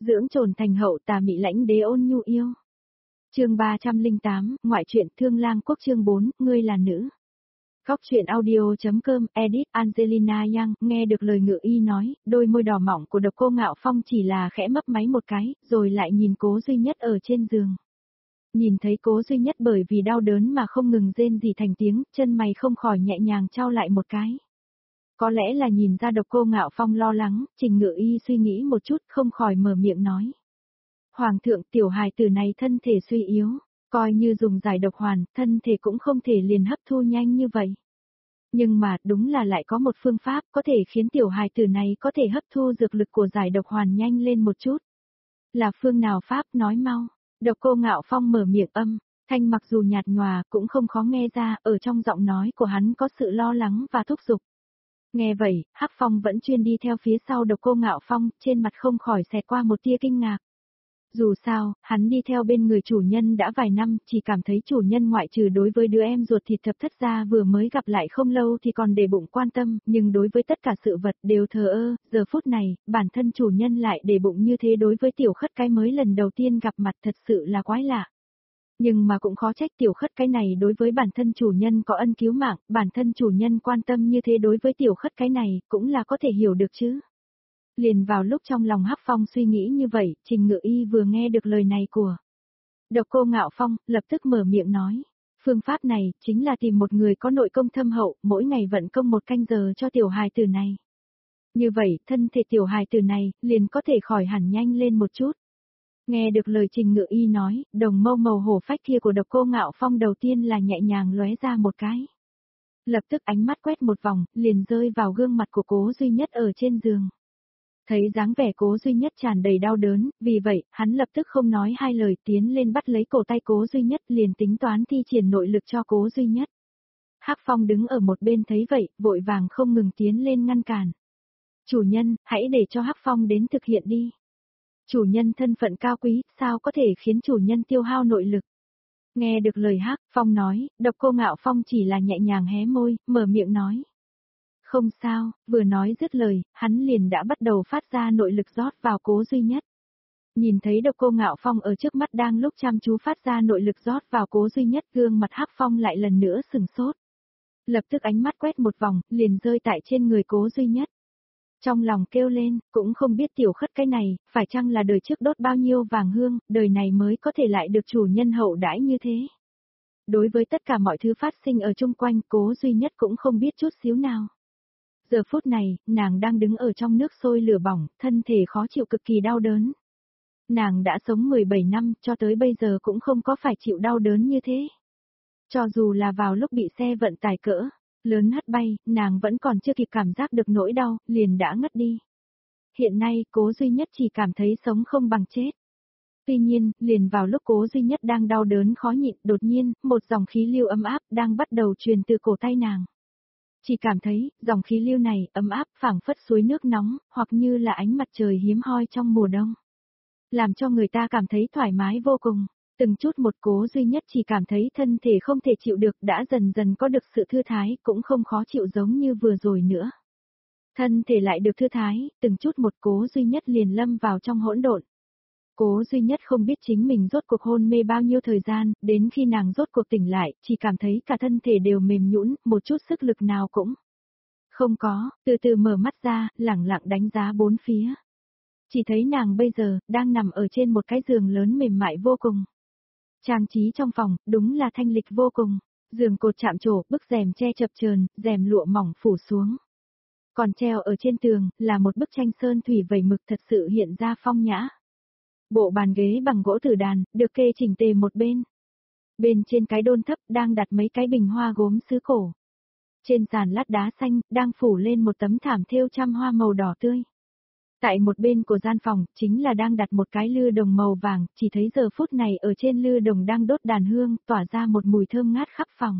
dưỡng trồn thành hậu tà mị lãnh đế ôn nhu yêu. Chương 308, ngoại truyện Thương Lang Quốc chương 4, ngươi là nữ. Góc truyện audio.com, edit Angelina Yang, nghe được lời Ngự Y nói, đôi môi đỏ mỏng của Độc Cô Ngạo Phong chỉ là khẽ mấp máy một cái, rồi lại nhìn Cố Duy Nhất ở trên giường. Nhìn thấy Cố Duy Nhất bởi vì đau đớn mà không ngừng rên rỉ thành tiếng, chân mày không khỏi nhẹ nhàng trao lại một cái. Có lẽ là nhìn ra Độc Cô Ngạo Phong lo lắng, Trình Ngự Y suy nghĩ một chút không khỏi mở miệng nói. Hoàng thượng, tiểu hài tử này thân thể suy yếu, coi như dùng giải độc hoàn, thân thể cũng không thể liền hấp thu nhanh như vậy. Nhưng mà, đúng là lại có một phương pháp có thể khiến tiểu hài tử này có thể hấp thu dược lực của giải độc hoàn nhanh lên một chút. Là phương nào pháp nói mau? Độc Cô Ngạo Phong mở miệng thanh mặc dù nhạt nhòa cũng không khó nghe ra, ở trong giọng nói của hắn có sự lo lắng và thúc giục. Nghe vậy, Hắc Phong vẫn chuyên đi theo phía sau Độc Cô Ngạo Phong, trên mặt không khỏi xẹt qua một tia kinh ngạc. Dù sao, hắn đi theo bên người chủ nhân đã vài năm, chỉ cảm thấy chủ nhân ngoại trừ đối với đứa em ruột thịt thập thất gia vừa mới gặp lại không lâu thì còn để bụng quan tâm, nhưng đối với tất cả sự vật đều thờ ơ, giờ phút này, bản thân chủ nhân lại để bụng như thế đối với tiểu khất cái mới lần đầu tiên gặp mặt thật sự là quái lạ. Nhưng mà cũng khó trách tiểu khất cái này đối với bản thân chủ nhân có ân cứu mạng, bản thân chủ nhân quan tâm như thế đối với tiểu khất cái này cũng là có thể hiểu được chứ. Liền vào lúc trong lòng Hắc Phong suy nghĩ như vậy, Trình Ngự Y vừa nghe được lời này của Độc Cô Ngạo Phong, lập tức mở miệng nói. Phương pháp này, chính là tìm một người có nội công thâm hậu, mỗi ngày vận công 1 canh giờ cho tiểu hài tử này. Như vậy, thân thể tiểu hài tử này, liền có thể khỏi hẳn nhanh lên một chút. Nghe được lời Trình Ngự Y nói, đồng mâu màu hổ phách kia của Độc Cô Ngạo Phong đầu tiên là nhẹ nhàng lóe ra một cái. Lập tức ánh mắt quét một vòng, liền rơi vào gương mặt của Cố Duy Nhất ở trên giường. Thấy dáng vẻ Cố Duy Nhất tràn đầy đau đớn, vì vậy, hắn lập tức không nói hai lời tiến lên bắt lấy cổ tay Cố Duy Nhất liền tính toán thi triển nội lực cho Cố Duy Nhất. Hắc Phong đứng ở một bên thấy vậy, vội vàng không ngừng tiến lên ngăn cản. Chủ nhân, hãy để cho Hắc Phong đến thực hiện đi. Chủ nhân thân phận cao quý, sao có thể khiến chủ nhân tiêu hao nội lực. Nghe được lời Hắc Phong nói, Độc Cô Ngạo Phong chỉ là nhẹ nhàng hé môi, mở miệng nói. Không sao, vừa nói dứt lời, hắn liền đã bắt đầu phát ra nội lực rót vào Cố Duy Nhất. Nhìn thấy Độc Cô Ngạo Phong ở trước mắt đang lúc chăm chú phát ra nội lực rót vào Cố Duy Nhất, gương mặt Hắc Phong lại lần nữa sừng sốt. Lập tức ánh mắt quét một vòng, liền rơi tại trên người Cố Duy Nhất. Trong lòng kêu lên, cũng không biết tiểu khất cái này, phải chăng là đời trước đốt bao nhiêu vàng hương, đời này mới có thể lại được chủ nhân hậu đãi như thế. Đối với tất cả mọi thứ phát sinh ở chung quanh, Cố Duy Nhất cũng không biết chút xíu nào. Giờ phút này, nàng đang đứng ở trong nước sôi lửa bỏng, thân thể khó chịu cực kỳ đau đớn. Nàng đã sống 17 năm, cho tới bây giờ cũng không có phải chịu đau đớn như thế. Cho dù là vào lúc bị xe vận tải cỡ lớn hất bay, nàng vẫn còn chưa kịp cảm giác được nỗi đau, liền đã ngất đi. Hiện nay, Cố Duy Nhất chỉ cảm thấy sống không bằng chết. Tuy nhiên, liền vào lúc Cố Duy Nhất đang đau đớn khó nhịn, đột nhiên, một dòng khí lưu ấm áp đang bắt đầu truyền từ cổ tay nàng. Chỉ cảm thấy, dòng khí lưu này, ấm áp, phảng phất suối nước nóng, hoặc như là ánh mặt trời hiếm hoi trong mùa đông. Làm cho người ta cảm thấy thoải mái vô cùng. Từng chút một Cố Duy Nhất chỉ cảm thấy thân thể không thể chịu được, đã dần dần có được sự thư thái, cũng không khó chịu giống như vừa rồi nữa. Thân thể lại được thư thái, từng chút một Cố Duy Nhất liền lâm vào trong hỗn độn. Cố Duy Nhất không biết chính mình rốt cuộc hôn mê bao nhiêu thời gian, đến khi nàng rốt cuộc tỉnh lại, chỉ cảm thấy cả thân thể đều mềm nhũn, một chút sức lực nào cũng không có, từ từ mở mắt ra, lẳng lặng đánh giá bốn phía. Chỉ thấy nàng bây giờ, đang nằm ở trên một cái giường lớn mềm mại vô cùng. Trang trí trong phòng, đúng là thanh lịch vô cùng, giường cột chạm trổ, bức rèm che chập chờn, rèm lụa mỏng phủ xuống. Còn treo ở trên tường, là một bức tranh sơn thủy vẩy mực thật sự hiện ra phong nhã. Bộ bàn ghế bằng gỗ tử đàn, được kê chỉnh tề một bên. Bên trên cái đôn thấp, đang đặt mấy cái bình hoa gốm sứ cổ. Trên sàn lát đá xanh, đang phủ lên một tấm thảm thêu trăm hoa màu đỏ tươi. Tại một bên của gian phòng, chính là đang đặt một cái lư đồng màu vàng, chỉ thấy giờ phút này ở trên lư đồng đang đốt đàn hương, tỏa ra một mùi thơm ngát khắp phòng.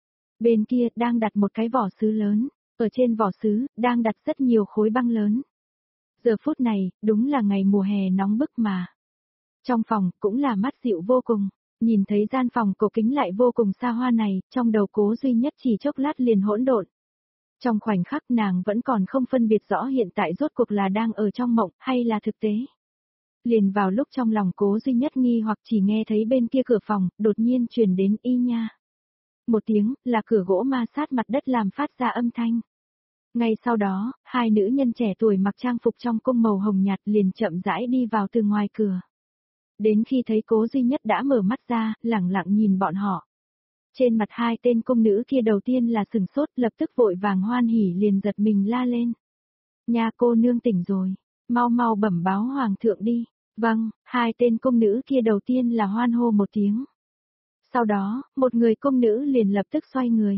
Bên kia, đang đặt một cái vỏ sứ lớn, ở trên vỏ sứ, đang đặt rất nhiều khối băng lớn. Giờ phút này, đúng là ngày mùa hè nóng bức mà. Trong phòng, cũng là mát dịu vô cùng, nhìn thấy gian phòng cổ kính lại vô cùng xa hoa này, trong đầu Cố Duy Nhất chỉ chốc lát liền hỗn độn. Trong khoảnh khắc nàng vẫn còn không phân biệt rõ hiện tại rốt cuộc là đang ở trong mộng hay là thực tế. Liền vào lúc trong lòng Cố Duy Nhất nghi hoặc chỉ nghe thấy bên kia cửa phòng, đột nhiên truyền đến y nha. Một tiếng, là cửa gỗ ma sát mặt đất làm phát ra âm thanh. Ngay sau đó, hai nữ nhân trẻ tuổi mặc trang phục trong cung màu hồng nhạt liền chậm rãi đi vào từ ngoài cửa. Đến khi thấy Cố Duy Nhất đã mở mắt ra, lẳng lặng nhìn bọn họ. Trên mặt hai tên cung nữ kia đầu tiên là sừng sốt, lập tức vội vàng hoan hỉ liền giật mình la lên. Nhà cô nương tỉnh rồi, mau mau bẩm báo hoàng thượng đi. Vâng, hai tên cung nữ kia đầu tiên là hoan hô một tiếng. Sau đó, một người cung nữ liền lập tức xoay người.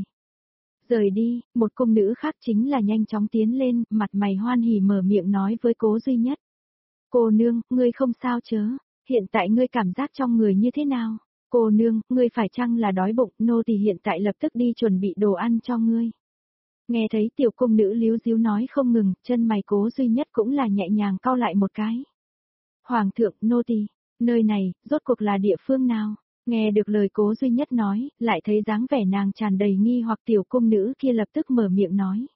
Rời đi, một cung nữ khác chính là nhanh chóng tiến lên, mặt mày hoan hỉ mở miệng nói với Cố Duy Nhất. Cô nương, ngươi không sao chớ, hiện tại ngươi cảm giác trong người như thế nào? Cô nương, ngươi phải chăng là đói bụng, nô tỳ hiện tại lập tức đi chuẩn bị đồ ăn cho ngươi. Nghe thấy tiểu cung nữ líu díu nói không ngừng, chân mày Cố Duy Nhất cũng là nhẹ nhàng cau lại một cái. Hoàng thượng, nô tỳ, nơi này, rốt cuộc là địa phương nào? Nghe được lời Cố Duy Nhất nói, lại thấy dáng vẻ nàng tràn đầy nghi hoặc tiểu cung nữ kia lập tức mở miệng nói.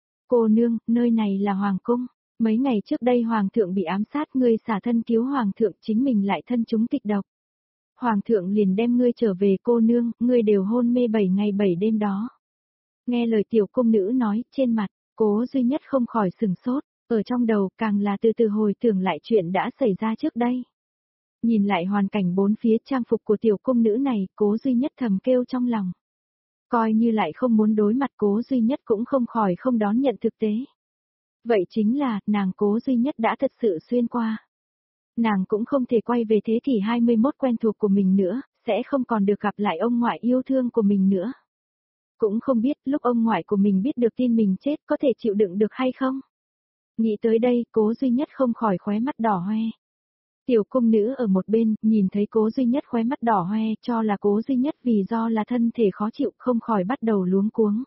Cô nương, nơi này là Hoàng cung. Mấy ngày trước đây Hoàng thượng bị ám sát, ngươi xả thân cứu Hoàng thượng, chính mình lại thân chúng kịch độc. Hoàng thượng liền đem ngươi trở về, cô nương, ngươi đều hôn mê 7 ngày 7 đêm đó. Nghe lời tiểu cung nữ nói, trên mặt, Cố Duy Nhất không khỏi sừng sốt, ở trong đầu càng là từ từ hồi tưởng lại chuyện đã xảy ra trước đây. Nhìn lại hoàn cảnh bốn phía trang phục của tiểu cung nữ này, Cố Duy Nhất thầm kêu trong lòng. Coi như lại không muốn đối mặt, Cố Duy Nhất cũng không khỏi không đón nhận thực tế. Vậy chính là, nàng Cố Duy Nhất đã thật sự xuyên qua. Nàng cũng không thể quay về thế kỷ 21 quen thuộc của mình nữa, sẽ không còn được gặp lại ông ngoại yêu thương của mình nữa. Cũng không biết lúc ông ngoại của mình biết được tin mình chết có thể chịu đựng được hay không. Nghĩ tới đây, Cố Duy Nhất không khỏi khóe mắt đỏ hoe. Tiểu cung nữ ở một bên, nhìn thấy Cố Duy Nhất khóe mắt đỏ hoe, cho là Cố Duy Nhất vì do là thân thể khó chịu, không khỏi bắt đầu luống cuống.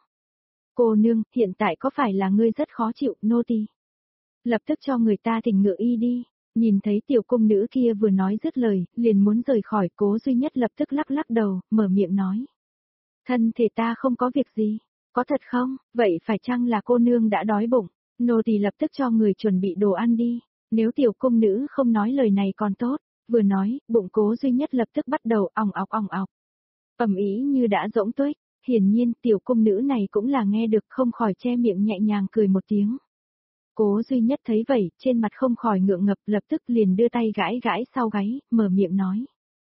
Cô nương, hiện tại có phải là ngươi rất khó chịu, nô tỳ? Lập tức cho người ta thỉnh ngựa y đi. Nhìn thấy tiểu cung nữ kia vừa nói dứt lời, liền muốn rời khỏi, Cố Duy Nhất lập tức lắc lắc đầu, mở miệng nói. Thân thể ta không có việc gì. Có thật không? Vậy phải chăng là cô nương đã đói bụng? Nô tỳ lập tức cho người chuẩn bị đồ ăn đi. Nếu tiểu cung nữ không nói lời này còn tốt, vừa nói, bụng Cố Duy Nhất lập tức bắt đầu ong ọc ong ọc. Ầm ĩ như đã rỗng tuếch, hiển nhiên tiểu cung nữ này cũng là nghe được không khỏi che miệng nhẹ nhàng cười một tiếng. Cố Duy Nhất thấy vậy, trên mặt không khỏi ngượng ngập, lập tức liền đưa tay gãi gãi sau gáy, mở miệng nói.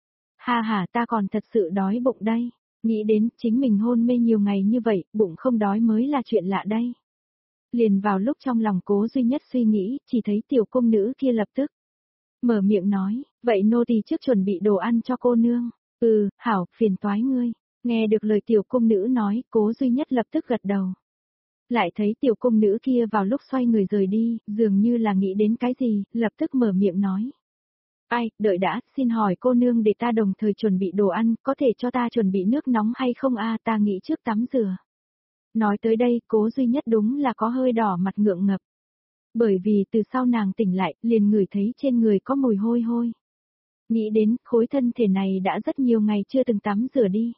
Ha ha, ta còn thật sự đói bụng đây, nghĩ đến chính mình hôn mê nhiều ngày như vậy, bụng không đói mới là chuyện lạ đây. Liền vào lúc trong lòng Cố Duy Nhất suy nghĩ, chỉ thấy tiểu cung nữ kia lập tức mở miệng nói, vậy nô tỳ trước chuẩn bị đồ ăn cho cô nương. Hảo, phiền toái ngươi. Nghe được lời tiểu cung nữ nói, Cố Duy Nhất lập tức gật đầu. Lại thấy tiểu cung nữ kia vào lúc xoay người rời đi, dường như là nghĩ đến cái gì, lập tức mở miệng nói. Ai, đợi đã, xin hỏi cô nương để ta đồng thời chuẩn bị đồ ăn, có thể cho ta chuẩn bị nước nóng hay không ta nghĩ trước tắm rửa. Nói tới đây, Cố Duy Nhất đúng là có hơi đỏ mặt ngượng ngập. Bởi vì từ sau nàng tỉnh lại, liền ngửi thấy trên người có mùi hôi hôi. Nghĩ đến, khối thân thể này đã rất nhiều ngày chưa từng tắm rửa đi.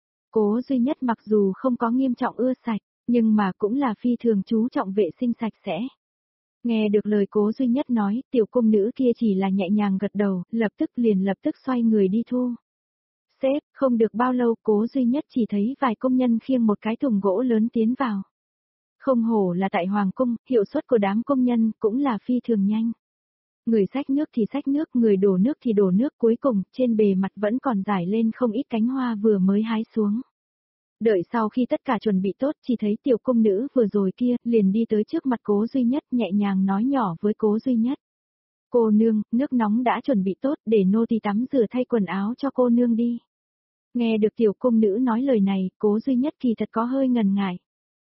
Cố Duy Nhất mặc dù không có nghiêm trọng ưa sạch, nhưng mà cũng là phi thường chú trọng vệ sinh sạch sẽ. Nghe được lời Cố Duy Nhất nói, tiểu cung nữ kia chỉ là nhẹ nhàng gật đầu, lập tức xoay người đi thu. Sếp, không được bao lâu Cố Duy Nhất chỉ thấy vài công nhân khiêng một cái thùng gỗ lớn tiến vào. Không hổ là tại Hoàng cung, hiệu suất của đám công nhân cũng là phi thường nhanh. Người xách nước thì xách nước, người đổ nước thì đổ nước, cuối cùng trên bề mặt vẫn còn rải lên không ít cánh hoa vừa mới hái xuống. Đợi sau khi tất cả chuẩn bị tốt, chỉ thấy tiểu cung nữ vừa rồi kia, liền đi tới trước mặt Cố Duy Nhất, nhẹ nhàng nói nhỏ với Cố Duy Nhất. Cô nương, nước nóng đã chuẩn bị tốt, để nô tỳ tắm rửa thay quần áo cho cô nương đi. Nghe được tiểu cung nữ nói lời này, Cố Duy Nhất kỳ thật có hơi ngần ngại.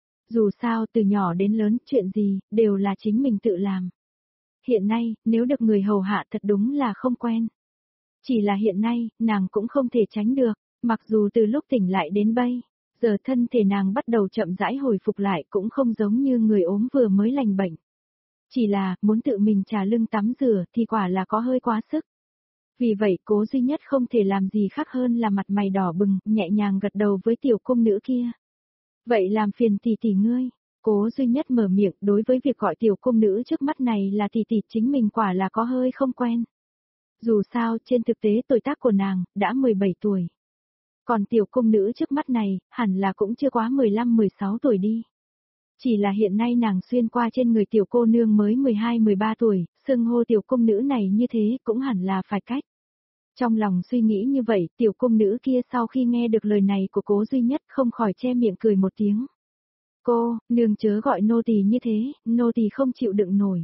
Dù sao từ nhỏ đến lớn, chuyện gì, đều là chính mình tự làm. Hiện nay, nếu được người hầu hạ thật đúng là không quen. Chỉ là hiện nay, nàng cũng không thể tránh được, mặc dù từ lúc tỉnh lại đến bây, giờ thân thể nàng bắt đầu chậm rãi hồi phục lại cũng không giống như người ốm vừa mới lành bệnh. Chỉ là, muốn tự mình trà lưng tắm rửa thì quả là có hơi quá sức. Vì vậy Cố Duy Nhất không thể làm gì khác hơn là mặt mày đỏ bừng, nhẹ nhàng gật đầu với tiểu cung nữ kia. Vậy làm phiền tỷ tỷ ngươi. Cố Duy Nhất mở miệng, đối với việc gọi tiểu cung nữ trước mắt này là tỷ tỷ chính mình quả là có hơi không quen. Dù sao trên thực tế tuổi tác của nàng đã 17 tuổi. Còn tiểu cung nữ trước mắt này, hẳn là cũng chưa quá 15-16 tuổi đi. Chỉ là hiện nay nàng xuyên qua trên người tiểu cô nương mới 12-13 tuổi, xưng hô tiểu cung nữ này như thế cũng hẳn là phải cách. Trong lòng suy nghĩ như vậy, tiểu cung nữ kia sau khi nghe được lời này của Cố Duy Nhất không khỏi che miệng cười một tiếng. Cô, nương chớ gọi nô tỳ như thế, nô tỳ không chịu đựng nổi.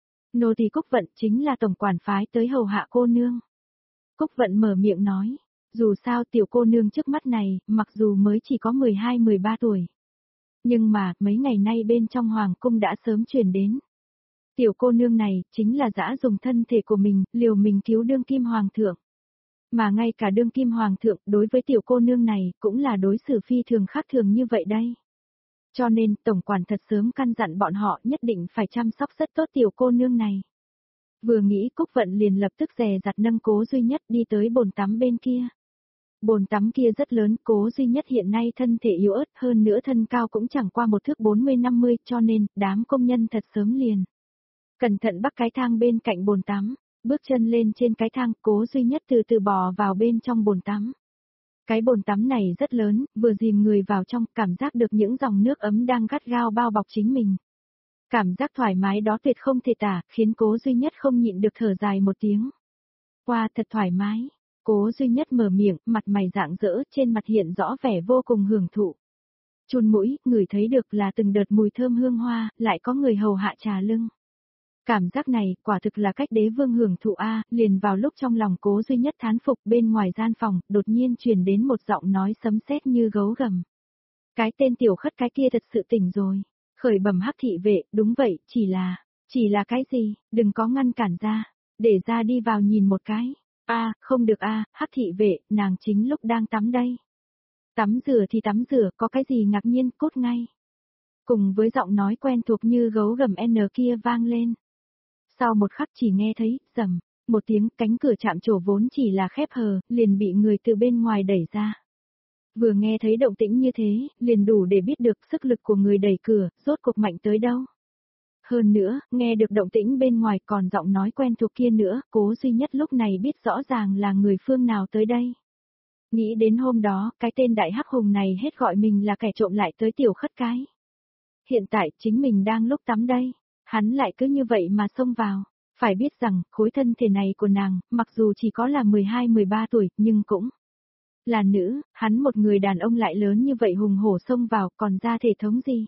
Nô tỳ Cúc Vận chính là tổng quản phái tới hầu hạ cô nương. Cúc Vận mở miệng nói, dù sao tiểu cô nương trước mắt này, mặc dù mới chỉ có 12-13 tuổi. Nhưng mà, mấy ngày nay bên trong hoàng cung đã sớm truyền đến. Tiểu cô nương này, chính là dã dùng thân thể của mình, liều mình cứu đương kim hoàng thượng. Mà ngay cả đương kim hoàng thượng, đối với tiểu cô nương này, cũng là đối xử phi thường khác thường như vậy đây. Cho nên, tổng quản thật sớm căn dặn bọn họ nhất định phải chăm sóc rất tốt tiểu cô nương này. Vừa nghĩ Cúc Vận liền lập tức dè dặt nâng Cố Duy Nhất đi tới bồn tắm bên kia. Bồn tắm kia rất lớn, Cố Duy Nhất hiện nay thân thể yếu ớt hơn nữa thân cao cũng chẳng qua một thước 40-50 cho nên đám công nhân thật sớm liền. Cẩn thận bắt cái thang bên cạnh bồn tắm, bước chân lên trên cái thang, Cố Duy Nhất từ từ bò vào bên trong bồn tắm. Cái bồn tắm này rất lớn, vừa dìm người vào trong, cảm giác được những dòng nước ấm đang gắt gao bao bọc chính mình. Cảm giác thoải mái đó tuyệt không thể tả, khiến Cố Duy Nhất không nhịn được thở dài một tiếng. Wow, thật thoải mái. Cố Duy Nhất mở miệng, mặt mày rạng rỡ, trên mặt hiện rõ vẻ vô cùng hưởng thụ. Chun mũi, ngửi thấy được là từng đợt mùi thơm hương hoa, lại có người hầu hạ trà lưng. Cảm giác này, quả thực là cách đế vương hưởng thụ liền vào lúc trong lòng Cố Duy Nhất thán phục bên ngoài gian phòng, đột nhiên truyền đến một giọng nói sấm sét như gấu gầm. Cái tên tiểu khất cái kia thật sự tỉnh rồi. Khởi bẩm Hắc thị vệ, đúng vậy, chỉ là cái gì, đừng có ngăn cản ra, để ra đi vào nhìn một cái. Không được Hắc thị vệ, nàng chính lúc đang tắm đây. Tắm rửa thì tắm rửa, có cái gì ngạc nhiên, cút ngay. Cùng với giọng nói quen thuộc như gấu gầm N kia vang lên. Sau một khắc chỉ nghe thấy, rầm, một tiếng cánh cửa chạm trổ vốn chỉ là khép hờ, liền bị người từ bên ngoài đẩy ra. Vừa nghe thấy động tĩnh như thế, liền đủ để biết được sức lực của người đẩy cửa, rốt cuộc mạnh tới đâu. Hơn nữa, nghe được động tĩnh bên ngoài còn giọng nói quen thuộc kia nữa, Cố Duy Nhất lúc này biết rõ ràng là người phương nào tới đây. Nghĩ đến hôm đó, cái tên đại hắc hùng này hết gọi mình là kẻ trộm lại tới tiểu khất cái. Hiện tại chính mình đang lúc tắm đây, hắn lại cứ như vậy mà xông vào. Phải biết rằng, khối thân thể này của nàng, mặc dù chỉ có là 12-13 tuổi, nhưng cũng là nữ, hắn một người đàn ông lại lớn như vậy hùng hổ xông vào, còn ra thể thống gì.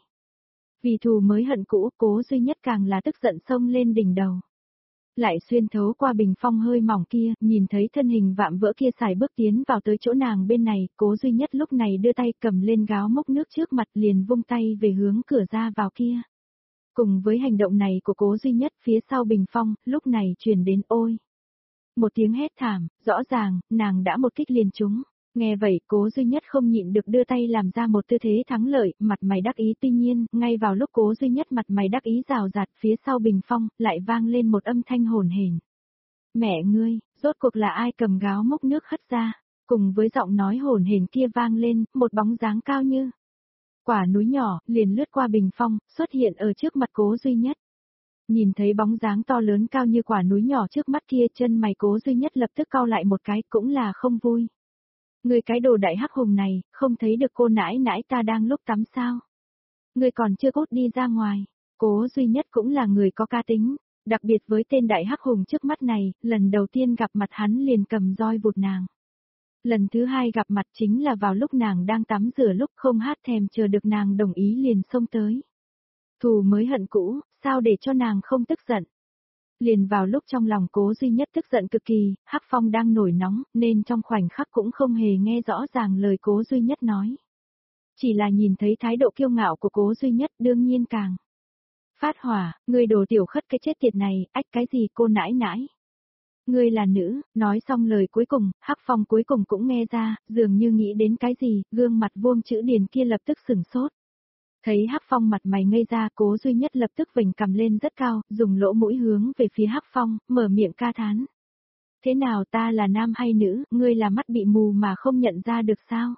Vì thù mới hận cũ, Cố Duy Nhất càng là tức giận xông lên đỉnh đầu. Lại xuyên thấu qua bình phong hơi mỏng kia, nhìn thấy thân hình vạm vỡ kia xài bước tiến vào tới chỗ nàng bên này, Cố Duy Nhất lúc này đưa tay cầm lên gáo múc nước trước mặt liền vung tay về hướng cửa ra vào kia. Cùng với hành động này của Cố Duy Nhất phía sau bình phong, lúc này truyền đến ôi. Một tiếng hét thảm, rõ ràng, nàng đã một kích liền trúng. Nghe vậy, Cố Duy Nhất không nhịn được đưa tay làm ra một tư thế thắng lợi, mặt mày đắc ý tuy nhiên, ngay vào lúc Cố Duy Nhất mặt mày đắc ý rào rạt phía sau bình phong, lại vang lên một âm thanh hồn hển. Mẹ ngươi, rốt cuộc là ai cầm gáo múc nước hất ra, cùng với giọng nói hồn hển kia vang lên, một bóng dáng cao như quả núi nhỏ, liền lướt qua bình phong, xuất hiện ở trước mặt Cố Duy Nhất. Nhìn thấy bóng dáng to lớn cao như quả núi nhỏ trước mắt kia, chân mày Cố Duy Nhất lập tức cau lại một cái, cũng là không vui. Người cái đồ đại hắc hùng này, không thấy được cô nãi nãi ta đang lúc tắm sao? Người còn chưa cút đi ra ngoài. Cố Duy Nhất cũng là người có ca tính, đặc biệt với tên đại hắc hùng trước mắt này, lần đầu tiên gặp mặt hắn liền cầm roi vụt nàng. Lần thứ hai gặp mặt chính là vào lúc nàng đang tắm rửa lúc không hát thèm chờ được nàng đồng ý liền xông tới. Thù mới hận cũ, sao để cho nàng không tức giận. Liền vào lúc trong lòng Cố Duy Nhất tức giận cực kỳ, Hắc Phong đang nổi nóng, nên trong khoảnh khắc cũng không hề nghe rõ ràng lời Cố Duy Nhất nói. Chỉ là nhìn thấy thái độ kiêu ngạo của Cố Duy Nhất đương nhiên càng phát hỏa, người đồ tiểu khất cái chết tiệt này, ách cái gì cô nãi nãi. Ngươi là nữ, nói xong lời cuối cùng, Hắc Phong cuối cùng cũng nghe ra, dường như nghĩ đến cái gì, gương mặt vuông chữ điền kia lập tức sửng sốt. Thấy Hắc Phong mặt mày ngây ra, Cố Duy Nhất lập tức vểnh cằm lên rất cao, dùng lỗ mũi hướng về phía Hắc Phong, mở miệng ca thán. Thế nào ta là nam hay nữ, ngươi là mắt bị mù mà không nhận ra được sao?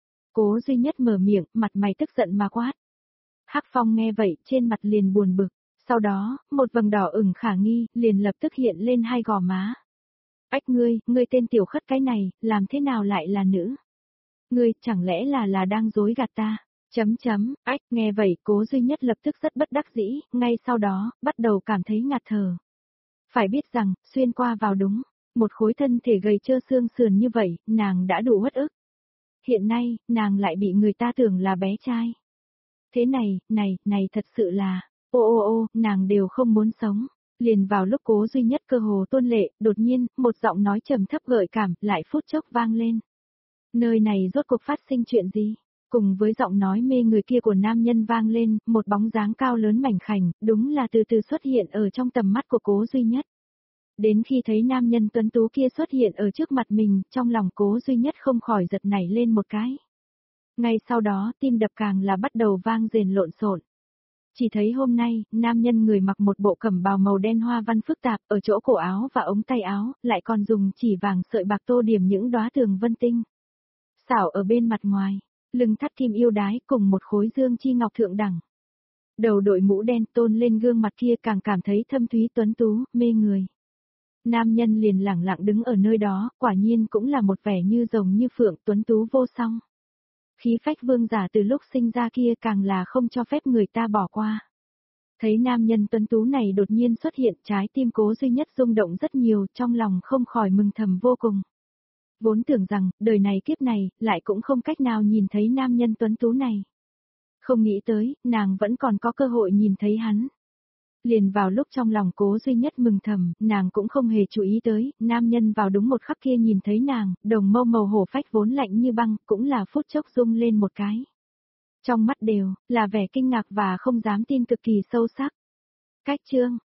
Cố Duy Nhất mở miệng, mặt mày tức giận mà quát. Hắc Phong nghe vậy, trên mặt liền buồn bực, sau đó, một vầng đỏ ửng khả nghi, liền lập tức hiện lên hai gò má. Ách ngươi tên tiểu khất cái này, làm thế nào lại là nữ? Ngươi, chẳng lẽ là đang dối gạt ta? Ách, nghe vậy, Cố Duy Nhất lập tức rất bất đắc dĩ, ngay sau đó, bắt đầu cảm thấy ngạt thở. Phải biết rằng, xuyên qua vào đúng, một khối thân thể gầy trơ xương sườn như vậy, nàng đã đủ uất ức. Hiện nay, nàng lại bị người ta tưởng là bé trai. Thế này thật sự là, ô, nàng đều không muốn sống. Liền vào lúc Cố Duy Nhất cơ hồ tuôn lệ, đột nhiên, một giọng nói trầm thấp gợi cảm, lại phút chốc vang lên. Nơi này rốt cuộc phát sinh chuyện gì? Cùng với giọng nói mê người kia của nam nhân vang lên, một bóng dáng cao lớn mảnh khảnh, đúng là từ từ xuất hiện ở trong tầm mắt của Cố Duy Nhất. Đến khi thấy nam nhân tuấn tú kia xuất hiện ở trước mặt mình, trong lòng Cố Duy Nhất không khỏi giật nảy lên một cái. Ngay sau đó, tim đập càng là bắt đầu vang rền lộn xộn. Chỉ thấy hôm nay, nam nhân người mặc một bộ cẩm bào màu đen hoa văn phức tạp, ở chỗ cổ áo và ống tay áo, lại còn dùng chỉ vàng sợi bạc tô điểm những đóa tường vân tinh. Xảo ở bên mặt ngoài, lưng thắt kim yêu đái cùng một khối dương chi ngọc thượng đẳng. Đầu đội mũ đen tôn lên gương mặt kia càng cảm thấy thâm thúy tuấn tú, mê người. Nam nhân liền lẳng lặng đứng ở nơi đó, quả nhiên cũng là một vẻ như rồng như phượng tuấn tú vô song. Khí phách vương giả từ lúc sinh ra kia càng là không cho phép người ta bỏ qua. Thấy nam nhân tuấn tú này đột nhiên xuất hiện, trái tim Cố Duy Nhất rung động rất nhiều, trong lòng không khỏi mừng thầm vô cùng. Vốn tưởng rằng, đời này kiếp này, lại cũng không cách nào nhìn thấy nam nhân tuấn tú này. Không nghĩ tới, nàng vẫn còn có cơ hội nhìn thấy hắn. Liền vào lúc trong lòng Cố Duy Nhất mừng thầm, nàng cũng không hề chú ý tới, nam nhân vào đúng một khắc kia nhìn thấy nàng, đồng mâu màu hổ phách vốn lạnh như băng, cũng là phút chốc rung lên một cái. Trong mắt đều, là vẻ kinh ngạc và không dám tin cực kỳ sâu sắc. Cách chương,